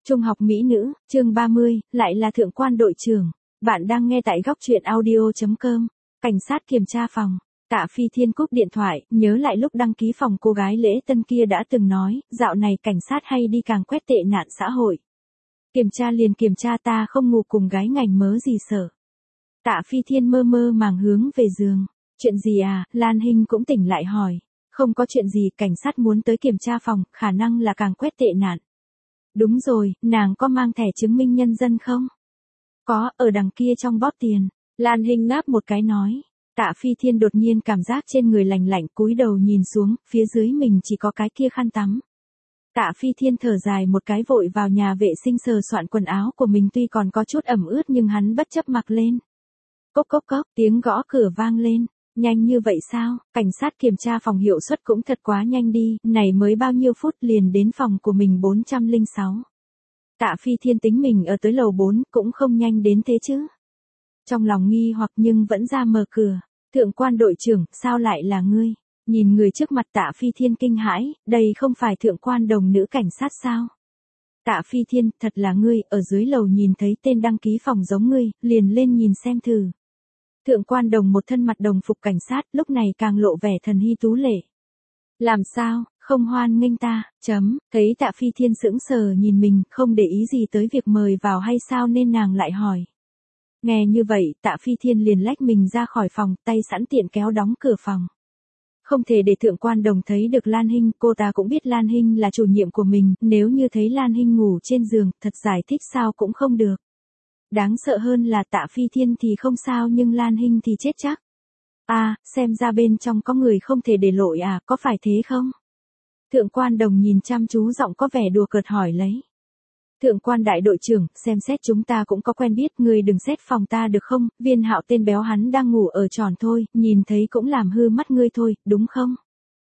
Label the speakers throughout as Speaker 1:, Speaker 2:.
Speaker 1: Trung học mỹ nữ, chương 30, lại là thượng quan đội trưởng. Bạn đang nghe tại góc truyện audio.com. Cảnh sát kiểm tra phòng. Tạ Phi Thiên cúp điện thoại, nhớ lại lúc đăng ký phòng cô gái lễ tân kia đã từng nói, dạo này cảnh sát hay đi càng quét tệ nạn xã hội. Kiểm tra liền kiểm tra, ta không ngủ cùng gái ngành mớ gì sợ. Tạ Phi Thiên mơ mơ màng hướng về giường. Chuyện gì à? Lan Hinh cũng tỉnh lại hỏi. Không có chuyện gì, cảnh sát muốn tới kiểm tra phòng, khả năng là càng quét tệ nạn. Đúng rồi, nàng có mang thẻ chứng minh nhân dân không? Có, ở đằng kia trong bóp tiền. Lan Hinh ngáp một cái nói. Tạ Phi Thiên đột nhiên cảm giác trên người lạnh lạnh, cúi đầu nhìn xuống, phía dưới mình chỉ có cái kia khăn tắm. Tạ Phi Thiên thở dài một cái, vội vào nhà vệ sinh sờ soạn quần áo của mình, tuy còn có chút ẩm ướt nhưng hắn bất chấp mặc lên. Cốc cốc cốc, tiếng gõ cửa vang lên. Nhanh như vậy sao? Cảnh sát kiểm tra phòng hiệu suất cũng thật quá nhanh đi, này mới bao nhiêu phút liền đến phòng của mình 406. Tạ Phi Thiên tính mình ở tới lầu 4, cũng không nhanh đến thế chứ. Trong lòng nghi hoặc nhưng vẫn ra mở cửa. Thượng quan đội trưởng, sao lại là ngươi? Nhìn người trước mặt Tạ Phi Thiên kinh hãi, đây không phải thượng quan đồng nữ cảnh sát sao? Tạ Phi Thiên, thật là ngươi, ở dưới lầu nhìn thấy tên đăng ký phòng giống ngươi, liền lên nhìn xem thử. Thượng quan đồng một thân mặt đồng phục cảnh sát, lúc này càng lộ vẻ thần hy tú lệ. Làm sao, không hoan nghênh ta, thấy Tạ Phi Thiên sững sờ nhìn mình, không để ý gì tới việc mời vào hay sao nên nàng lại hỏi. Nghe như vậy, Tạ Phi Thiên liền lách mình ra khỏi phòng, tay sẵn tiện kéo đóng cửa phòng. Không thể để thượng quan đồng thấy được Lan Hinh, cô ta cũng biết Lan Hinh là chủ nhiệm của mình, nếu như thấy Lan Hinh ngủ trên giường, thật giải thích sao cũng không được. Đáng sợ hơn là Tạ Phi Thiên thì không sao nhưng Lan Hinh thì chết chắc. À, xem ra bên trong có người không thể để lội à, có phải thế không? Thượng quan đồng nhìn chăm chú, giọng có vẻ đùa cợt hỏi lấy. Thượng quan đại đội trưởng, xem xét chúng ta cũng có quen biết, người đừng xét phòng ta được không? Viên Hạo tên béo hắn đang ngủ ở tròn thôi, nhìn thấy cũng làm hư mắt ngươi thôi, đúng không?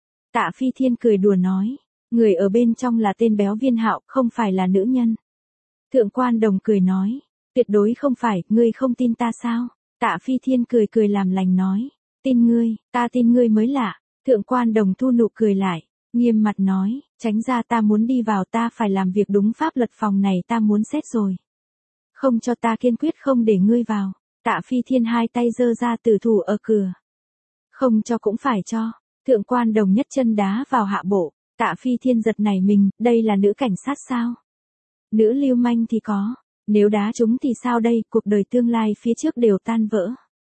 Speaker 1: Tạ Phi Thiên cười đùa nói, người ở bên trong là tên béo Viên Hạo, không phải là nữ nhân. Thượng quan đồng cười nói, tuyệt đối không phải, ngươi không tin ta sao? Tạ Phi Thiên cười cười làm lành nói, tin ngươi, ta tin ngươi mới lạ. Thượng quan đồng thu nụ cười lại, nghiêm mặt nói, tránh ra, ta muốn đi vào, ta phải làm việc đúng pháp luật, phòng này ta muốn xét rồi. Không cho ta kiên quyết không để ngươi vào. Tạ Phi Thiên hai tay giơ ra tử thủ ở cửa. Không cho cũng phải cho. Thượng quan đồng nhất chân đá vào hạ bộ. Tạ Phi Thiên giật nảy mình, đây là nữ cảnh sát sao? Nữ lưu manh thì có. Nếu đá chúng thì sao đây, cuộc đời tương lai phía trước đều tan vỡ.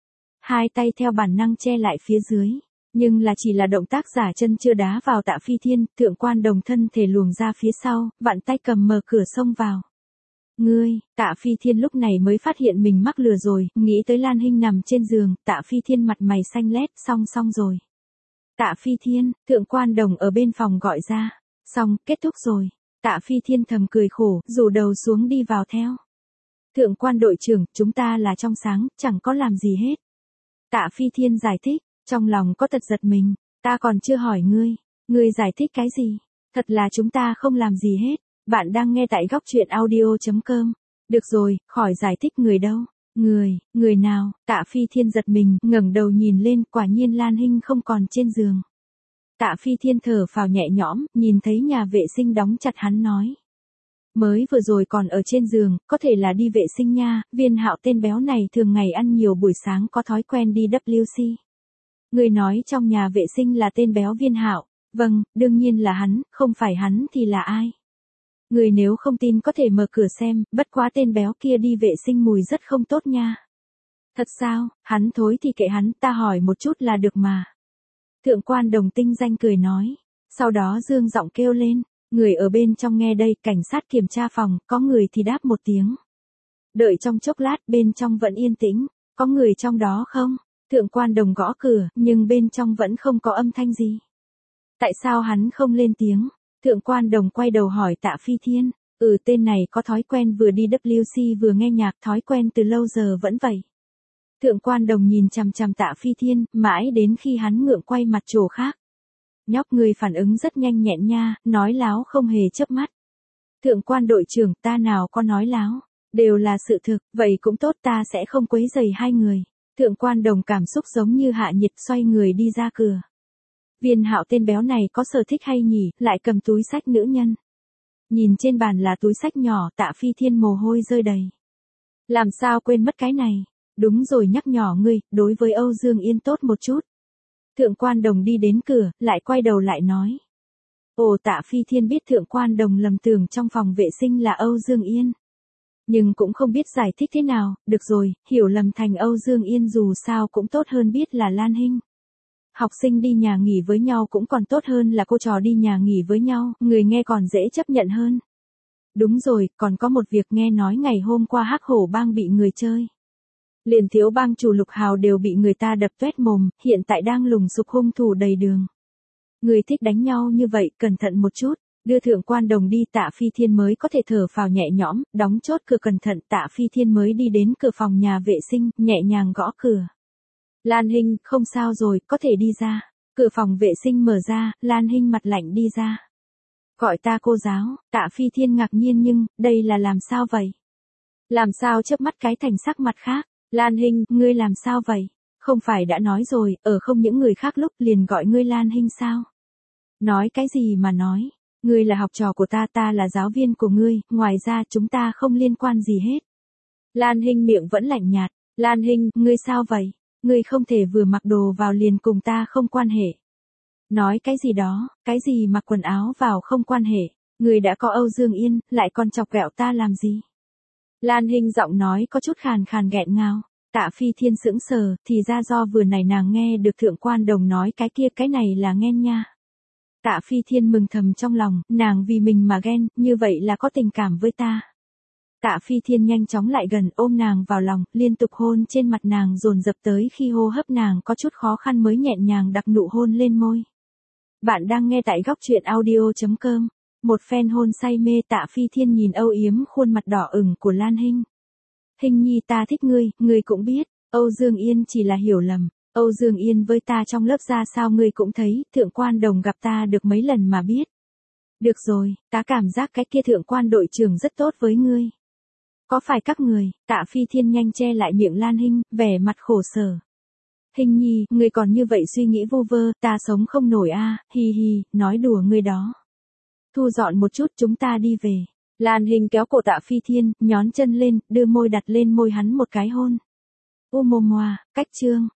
Speaker 1: Hai tay theo bản năng che lại phía dưới. Nhưng là chỉ là động tác giả, chân chưa đá vào Tạ Phi Thiên, thượng quan đồng thân thể luồng ra phía sau, vặn tay cầm mở cửa xông vào. Ngươi, Tạ Phi Thiên lúc này mới phát hiện mình mắc lừa rồi, nghĩ tới Lan Hinh nằm trên giường, Tạ Phi Thiên mặt mày xanh lét, xong rồi. Tạ Phi Thiên, thượng quan đồng ở bên phòng gọi ra, xong, kết thúc rồi. Tạ Phi Thiên thầm cười khổ, rủ đầu xuống đi vào theo. Thượng quan đội trưởng, chúng ta là trong sáng, chẳng có làm gì hết. Tạ Phi Thiên giải thích. Trong lòng có tật giật mình, ta còn chưa hỏi ngươi giải thích cái gì? Thật là chúng ta không làm gì hết. Bạn đang nghe tại góc truyện audio.com. Được rồi, khỏi giải thích, người đâu? Người nào? Tạ Phi Thiên giật mình, ngẩng đầu nhìn lên, quả nhiên Lan Hinh không còn trên giường. Tạ Phi Thiên thở phào nhẹ nhõm, nhìn thấy nhà vệ sinh đóng chặt hắn nói. Mới vừa rồi còn ở trên giường, có thể là đi vệ sinh nha, Viên Hạo tên béo này thường ngày ăn nhiều, buổi sáng có thói quen đi WC. Người nói trong nhà vệ sinh là tên béo Viên Hạo, vâng, đương nhiên là hắn, không phải hắn thì là ai? Người nếu không tin có thể mở cửa xem, bất quá tên béo kia đi vệ sinh mùi rất không tốt nha. Thật sao, hắn thối thì kệ hắn, ta hỏi một chút là được mà. Thượng quan đồng tinh danh cười nói, sau đó dương giọng kêu lên, người ở bên trong nghe đây, cảnh sát kiểm tra phòng, có người thì đáp một tiếng. Đợi trong chốc lát, bên trong vẫn yên tĩnh, có người trong đó không? Thượng quan đồng gõ cửa, nhưng bên trong vẫn không có âm thanh gì. Tại sao hắn không lên tiếng? Thượng quan đồng quay đầu hỏi Tạ Phi Thiên. Tên này có thói quen vừa đi WC vừa nghe nhạc, thói quen từ lâu giờ vẫn vậy. Thượng quan đồng nhìn chằm chằm Tạ Phi Thiên, mãi đến khi hắn ngượng quay mặt chỗ khác. Nhóc người phản ứng rất nhanh nhẹn nha, nói láo không hề chớp mắt. Thượng quan đội trưởng, ta nào có nói láo, đều là sự thực, vậy cũng tốt, ta sẽ không quấy rầy hai người. Thượng quan đồng cảm xúc giống như hạ nhiệt, xoay người đi ra cửa. Viên Hạo tên béo này có sở thích hay nhỉ, lại cầm túi xách nữ nhân. Nhìn trên bàn là túi xách nhỏ, Tạ Phi Thiên mồ hôi rơi đầy. Làm sao quên mất cái này? Đúng rồi, nhắc nhỏ ngươi, đối với Âu Dương Yên tốt một chút. Thượng Quan Đồng đi đến cửa, lại quay đầu lại nói. Ồ, Tạ Phi Thiên biết Thượng Quan Đồng lầm tưởng trong phòng vệ sinh là Âu Dương Yên. Nhưng cũng không biết giải thích thế nào, được rồi, hiểu lầm thành Âu Dương Yên dù sao cũng tốt hơn biết là Lan Hinh. Học sinh đi nhà nghỉ với nhau cũng còn tốt hơn là cô trò đi nhà nghỉ với nhau, người nghe còn dễ chấp nhận hơn. Đúng rồi, còn có một việc, nghe nói ngày hôm qua Hắc Hổ bang bị người chơi. Liền thiếu bang chủ Lục Hào đều bị người ta đập toét mồm, hiện tại đang lùng sục hung thủ đầy đường. Người thích đánh nhau như vậy, cẩn thận một chút, đưa Thượng Quan Đồng đi. Tạ Phi Thiên mới có thể thở phào nhẹ nhõm, đóng chốt cửa cẩn thận. Tạ Phi Thiên mới đi đến cửa phòng nhà vệ sinh, nhẹ nhàng gõ cửa. Lan Hinh, không sao rồi, có thể đi ra. Cửa phòng vệ sinh mở ra, Lan Hinh mặt lạnh đi ra. Gọi ta cô giáo. Tạ Phi Thiên ngạc nhiên, nhưng đây là làm sao vậy? Làm sao chớp mắt cái thành sắc mặt khác? Lan Hinh, ngươi làm sao vậy? Không phải đã nói rồi, ở không những người khác lúc liền gọi ngươi Lan Hinh sao? Nói cái gì mà nói? Ngươi là học trò của ta, ta là giáo viên của ngươi, ngoài ra chúng ta không liên quan gì hết. Lan Hinh miệng vẫn lạnh nhạt. Lan Hinh, ngươi sao vậy? Ngươi không thể vừa mặc đồ vào liền cùng ta không quan hệ. Nói cái gì đó, cái gì mặc quần áo vào không quan hệ. Ngươi đã có Âu Dương Yên, lại còn chọc ghẹo ta làm gì? Lan Hinh giọng nói có chút khàn khàn nghẹn ngào. Tạ Phi Thiên sững sờ, thì ra do vừa nãy nàng nghe được Thượng Quan Đồng nói cái kia, cái này là ghen nha. Tạ Phi Thiên mừng thầm trong lòng, nàng vì mình mà ghen, như vậy là có tình cảm với ta. Tạ Phi Thiên nhanh chóng lại gần, ôm nàng vào lòng, liên tục hôn trên mặt nàng, dồn dập tới khi hô hấp nàng có chút khó khăn mới nhẹ nhàng đặt nụ hôn lên môi. Bạn đang nghe tại góc truyện audio.com. Một phen hôn say mê. Tạ Phi Thiên nhìn âu yếm khuôn mặt đỏ ửng của Lan Hinh. Hinh nhi, ta thích ngươi cũng biết, Âu Dương Yên chỉ là hiểu lầm. Âu Dương Yên với ta trong lớp ra sao ngươi cũng thấy, Thượng Quan Đồng gặp ta được mấy lần mà biết. Được rồi, ta cảm giác cái kia Thượng Quan đội trưởng rất tốt với ngươi. Có phải các người? Tạ Phi Thiên nhanh che lại miệng Lan Hinh, vẻ mặt khổ sở. Hinh nhi, ngươi còn như vậy suy nghĩ vô vơ, ta sống không nổi a, hi hi, nói đùa ngươi đó. Thu dọn một chút, chúng ta đi về. Lan Hinh kéo cổ Tạ Phi Thiên, nhón chân lên, đưa môi đặt lên môi hắn một cái hôn. Moa, cách chương.